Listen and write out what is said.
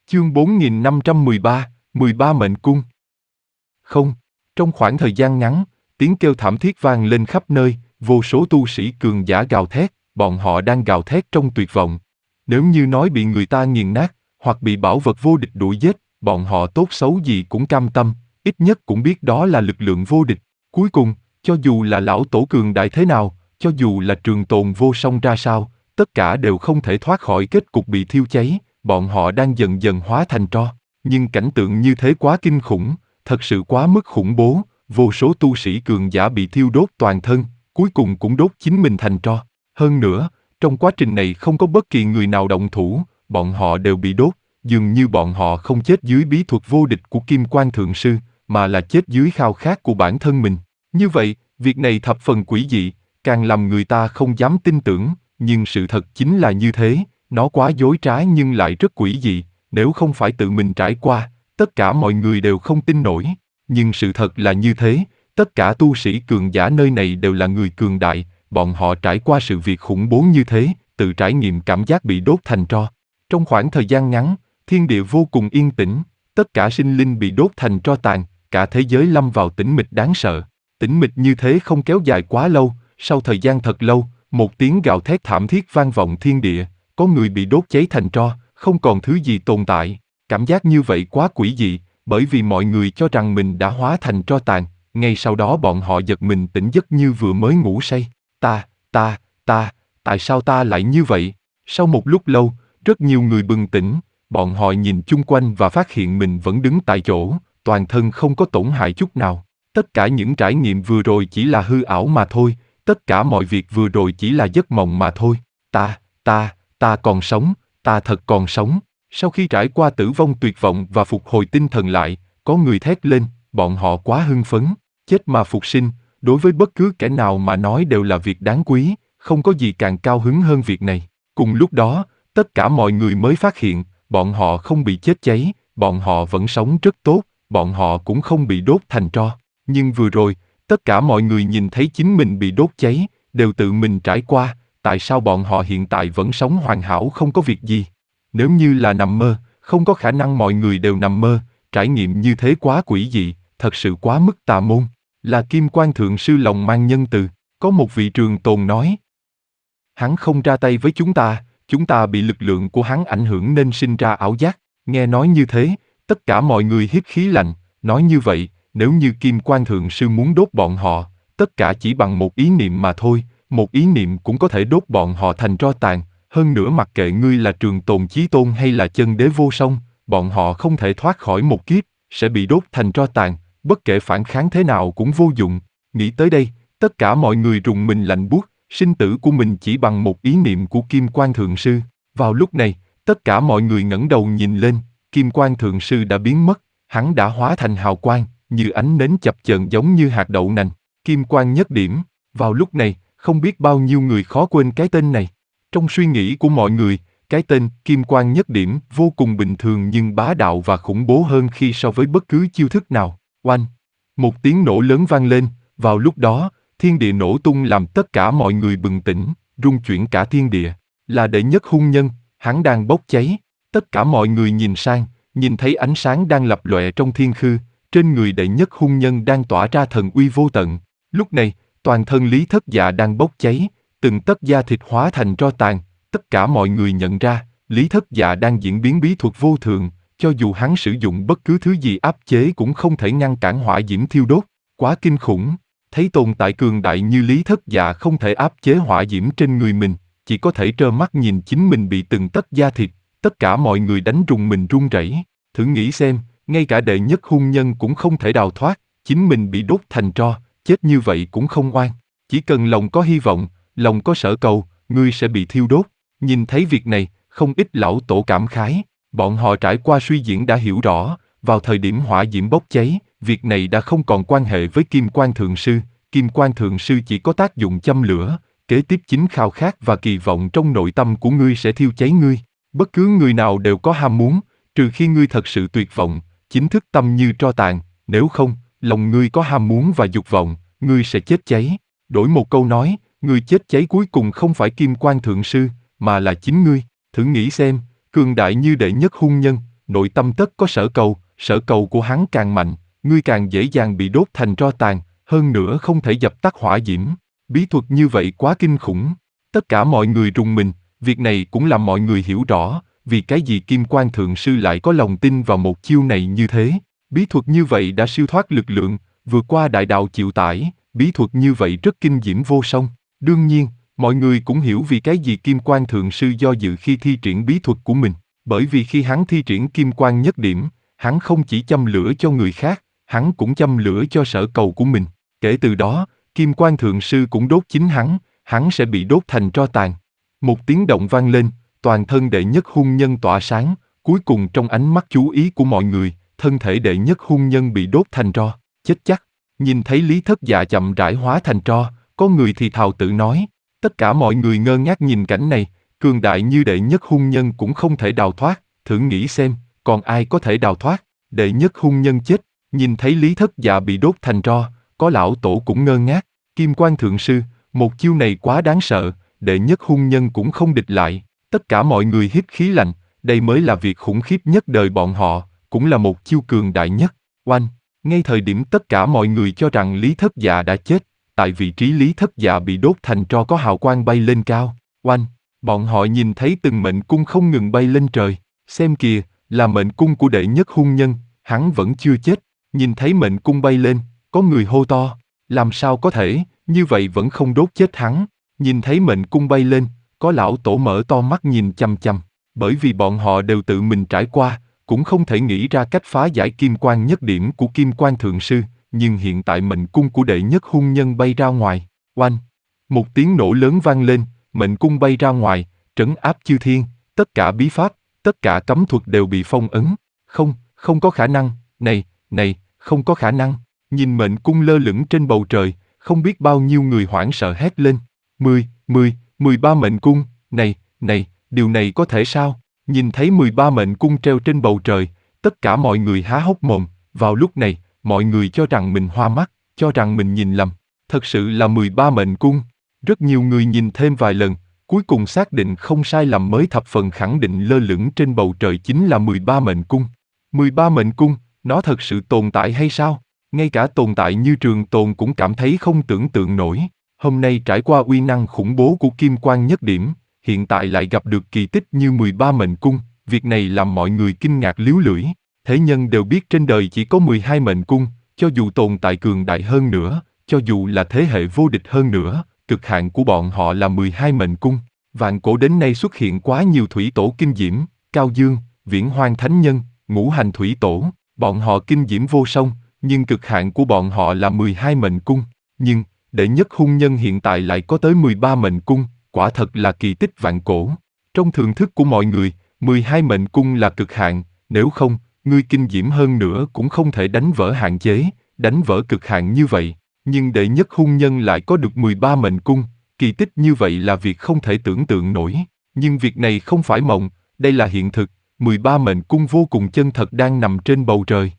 Chương 4513, 13 mệnh cung. Không, trong khoảng thời gian ngắn, tiếng kêu thảm thiết vang lên khắp nơi, vô số tu sĩ cường giả gào thét, bọn họ đang gào thét trong tuyệt vọng. Nếu như nói bị người ta nghiền nát, hoặc bị bảo vật vô địch đuổi giết, bọn họ tốt xấu gì cũng cam tâm, ít nhất cũng biết đó là lực lượng vô địch. Cuối cùng, cho dù là lão tổ cường đại thế nào, cho dù là trường tồn vô song ra sao, tất cả đều không thể thoát khỏi kết cục bị thiêu cháy, bọn họ đang dần dần hóa thành tro. Nhưng cảnh tượng như thế quá kinh khủng, thật sự quá mức khủng bố, vô số tu sĩ cường giả bị thiêu đốt toàn thân, cuối cùng cũng đốt chính mình thành tro. Hơn nữa, trong quá trình này không có bất kỳ người nào động thủ, bọn họ đều bị đốt, dường như bọn họ không chết dưới bí thuật vô địch của Kim Quan Thượng Sư, mà là chết dưới khao khát của bản thân mình. Như vậy, việc này thập phần quỷ dị, càng làm người ta không dám tin tưởng, nhưng sự thật chính là như thế, nó quá dối trá nhưng lại rất quỷ dị, nếu không phải tự mình trải qua, tất cả mọi người đều không tin nổi. Nhưng sự thật là như thế, tất cả tu sĩ cường giả nơi này đều là người cường đại, bọn họ trải qua sự việc khủng bố như thế, tự trải nghiệm cảm giác bị đốt thành tro. Trong khoảng thời gian ngắn, thiên địa vô cùng yên tĩnh, tất cả sinh linh bị đốt thành tro tàn, cả thế giới lâm vào tĩnh mịch đáng sợ. Tĩnh mịch như thế không kéo dài quá lâu, sau thời gian thật lâu, một tiếng gào thét thảm thiết vang vọng thiên địa, có người bị đốt cháy thành tro, không còn thứ gì tồn tại. Cảm giác như vậy quá quỷ dị, bởi vì mọi người cho rằng mình đã hóa thành tro tàn, ngay sau đó bọn họ giật mình tỉnh giấc như vừa mới ngủ say. Tại sao ta lại như vậy? Sau một lúc lâu, rất nhiều người bừng tỉnh, bọn họ nhìn chung quanh và phát hiện mình vẫn đứng tại chỗ, toàn thân không có tổn hại chút nào. Tất cả những trải nghiệm vừa rồi chỉ là hư ảo mà thôi, tất cả mọi việc vừa rồi chỉ là giấc mộng mà thôi. Ta còn sống, ta thật còn sống. Sau khi trải qua tử vong tuyệt vọng và phục hồi tinh thần lại, có người thét lên, bọn họ quá hưng phấn. Chết mà phục sinh, đối với bất cứ kẻ nào mà nói đều là việc đáng quý, không có gì càng cao hứng hơn việc này. Cùng lúc đó, tất cả mọi người mới phát hiện, bọn họ không bị chết cháy, bọn họ vẫn sống rất tốt, bọn họ cũng không bị đốt thành tro. Nhưng vừa rồi, tất cả mọi người nhìn thấy chính mình bị đốt cháy, đều tự mình trải qua, tại sao bọn họ hiện tại vẫn sống hoàn hảo không có việc gì? Nếu như là nằm mơ, không có khả năng mọi người đều nằm mơ, trải nghiệm như thế quá quỷ dị, thật sự quá mức tà môn. Là Kim Quan Thượng Sư lòng mang nhân từ, có một vị trường tồn nói. Hắn không ra tay với chúng ta bị lực lượng của hắn ảnh hưởng nên sinh ra ảo giác. Nghe nói như thế, tất cả mọi người hít khí lạnh, nói như vậy, nếu như Kim Quan Thượng Sư muốn đốt bọn họ, tất cả chỉ bằng một ý niệm mà thôi, một ý niệm cũng có thể đốt bọn họ thành tro tàn. Hơn nữa mặc kệ ngươi là trường tồn chí tôn hay là chân đế vô song, bọn họ không thể thoát khỏi một kiếp, sẽ bị đốt thành tro tàn, bất kể phản kháng thế nào cũng vô dụng. Nghĩ tới đây, tất cả mọi người rùng mình lạnh buốt, sinh tử của mình chỉ bằng một ý niệm của Kim Quan Thượng Sư. Vào lúc này, tất cả mọi người ngẩng đầu nhìn lên, Kim Quan Thượng Sư đã biến mất, hắn đã hóa thành hào quang, như ánh nến chập chờn giống như hạt đậu nành. Kim Quan Nhất Điểm. Vào lúc này, không biết bao nhiêu người khó quên cái tên này. Trong suy nghĩ của mọi người, cái tên Kim Quan Nhất Điểm vô cùng bình thường nhưng bá đạo và khủng bố hơn khi so với bất cứ chiêu thức nào. Oanh! Một tiếng nổ lớn vang lên, vào lúc đó, thiên địa nổ tung làm tất cả mọi người bừng tỉnh, rung chuyển cả thiên địa. Là đệ nhất hung nhân, hắn đang bốc cháy. Tất cả mọi người nhìn sang, nhìn thấy ánh sáng đang lập lòe trong thiên khư, trên người đệ nhất hung nhân đang tỏa ra thần uy vô tận. Lúc này, toàn thân Lý Thất Dạ đang bốc cháy, từng tấc da thịt hóa thành tro tàn. Tất cả mọi người nhận ra, Lý Thất Dạ đang diễn biến bí thuật vô thường, cho dù hắn sử dụng bất cứ thứ gì áp chế cũng không thể ngăn cản hỏa diễm thiêu đốt. Quá kinh khủng, thấy tồn tại cường đại như Lý Thất Dạ không thể áp chế hỏa diễm trên người mình, chỉ có thể trơ mắt nhìn chính mình bị từng tấc da thịt, tất cả mọi người đánh rùng mình run rẩy. Thử nghĩ xem, ngay cả đệ nhất hung nhân cũng không thể đào thoát, chính mình bị đốt thành tro, chết như vậy cũng không oan. Chỉ cần lòng có hy vọng, lòng có sở cầu, ngươi sẽ bị thiêu đốt. Nhìn thấy việc này, không ít lão tổ cảm khái, bọn họ trải qua suy diễn đã hiểu rõ, vào thời điểm hỏa diễm bốc cháy, việc này đã không còn quan hệ với Kim Quan Thượng Sư, Kim Quan Thượng Sư chỉ có tác dụng châm lửa, kế tiếp chính khao khát và kỳ vọng trong nội tâm của ngươi sẽ thiêu cháy ngươi. Bất cứ người nào đều có ham muốn, trừ khi ngươi thật sự tuyệt vọng, chính thức tâm như tro tàn, nếu không, lòng ngươi có ham muốn và dục vọng, ngươi sẽ chết cháy. Đổi một câu nói, ngươi chết cháy cuối cùng không phải Kim Quan Thượng Sư, mà là chính ngươi. Thử nghĩ xem, cường đại như đệ nhất hung nhân, nội tâm tất có sở cầu của hắn càng mạnh, ngươi càng dễ dàng bị đốt thành tro tàn, hơn nữa không thể dập tắt hỏa diễm. Bí thuật như vậy quá kinh khủng. Tất cả mọi người rùng mình, việc này cũng làm mọi người hiểu rõ, vì cái gì Kim Quan Thượng Sư lại có lòng tin vào một chiêu này như thế. Bí thuật như vậy đã siêu thoát lực lượng, vượt qua đại đạo chịu tải, bí thuật như vậy rất kinh diễm vô song. Đương nhiên, mọi người cũng hiểu vì cái gì Kim Quan Thượng Sư do dự khi thi triển bí thuật của mình. Bởi vì khi hắn thi triển Kim Quan Nhất Điểm, hắn không chỉ châm lửa cho người khác, hắn cũng châm lửa cho sở cầu của mình. Kể từ đó, Kim Quan Thượng Sư cũng đốt chính hắn sẽ bị đốt thành tro tàn. Một tiếng động vang lên, toàn thân đệ nhất hung nhân tỏa sáng, cuối cùng trong ánh mắt chú ý của mọi người, thân thể đệ nhất hung nhân bị đốt thành tro, chết chắc. Nhìn thấy Lý Thất Dạ chậm rãi hóa thành tro, có người thì thào tự nói. Tất cả mọi người ngơ ngác nhìn cảnh này, cường đại như đệ nhất hung nhân cũng không thể đào thoát, thử nghĩ xem, còn ai có thể đào thoát. Đệ nhất hung nhân chết, nhìn thấy Lý Thất Dạ bị đốt thành tro, có lão tổ cũng ngơ ngác. Kim Quan Thượng Sư, một chiêu này quá đáng sợ, đệ nhất hung nhân cũng không địch lại. Tất cả mọi người hít khí lạnh, đây mới là việc khủng khiếp nhất đời bọn họ, cũng là một chiêu cường đại nhất. Oanh! Ngay thời điểm tất cả mọi người cho rằng Lý Thất Dạ đã chết, tại vị trí Lý Thất Dạ bị đốt thành tro có hào quang bay lên cao. Oanh! Bọn họ nhìn thấy từng mệnh cung không ngừng bay lên trời. Xem kìa, là mệnh cung của đệ nhất hung nhân, hắn vẫn chưa chết. Nhìn thấy mệnh cung bay lên, có người hô to. Làm sao có thể, như vậy vẫn không đốt chết hắn. Nhìn thấy mệnh cung bay lên, có lão tổ mở to mắt nhìn chằm chằm. Bởi vì bọn họ đều tự mình trải qua, cũng không thể nghĩ ra cách phá giải Kim Quan Nhất Điểm của Kim Quan Thượng Sư. Nhưng hiện tại mệnh cung của đệ nhất hung nhân bay ra ngoài. Oanh! Một tiếng nổ lớn vang lên, mệnh cung bay ra ngoài, trấn áp chư thiên, tất cả bí pháp, tất cả cấm thuật đều bị phong ấn. Không có khả năng, này, không có khả năng. Nhìn mệnh cung lơ lửng trên bầu trời, không biết bao nhiêu người hoảng sợ hét lên. 13 mệnh cung, này, điều này có thể sao? Nhìn thấy 13 mệnh cung treo trên bầu trời, tất cả mọi người há hốc mồm. Vào lúc này, mọi người cho rằng mình hoa mắt, cho rằng mình nhìn lầm. Thật sự là 13 mệnh cung. Rất nhiều người nhìn thêm vài lần, cuối cùng xác định không sai lầm mới thập phần khẳng định lơ lửng trên bầu trời chính là 13 mệnh cung. 13 mệnh cung, nó thật sự tồn tại hay sao? Ngay cả tồn tại như Trường Tồn cũng cảm thấy không tưởng tượng nổi. Hôm nay trải qua uy năng khủng bố của Kim Quan Nhất Điểm, hiện tại lại gặp được kỳ tích như 13 mệnh cung, việc này làm mọi người kinh ngạc líu lưỡi. Thế nhân đều biết trên đời chỉ có 12 mệnh cung, cho dù tồn tại cường đại hơn nữa, cho dù là thế hệ vô địch hơn nữa, cực hạn của bọn họ là 12 mệnh cung. Vạn cổ đến nay xuất hiện quá nhiều thủy tổ kinh diễm, Cao Dương, Viễn Hoang Thánh Nhân, Ngũ Hành Thủy Tổ, bọn họ kinh diễm vô song, nhưng cực hạn của bọn họ là 12 mệnh cung. Nhưng, đệ nhất hung nhân hiện tại lại có tới 13 mệnh cung, quả thật là kỳ tích vạn cổ. Trong thưởng thức của mọi người, 12 mệnh cung là cực hạn, nếu không, ngươi kinh diễm hơn nữa cũng không thể đánh vỡ hạn chế, đánh vỡ cực hạn như vậy. Nhưng đệ nhất hung nhân lại có được 13 mệnh cung, kỳ tích như vậy là việc không thể tưởng tượng nổi. Nhưng việc này không phải mộng, đây là hiện thực, 13 mệnh cung vô cùng chân thật đang nằm trên bầu trời.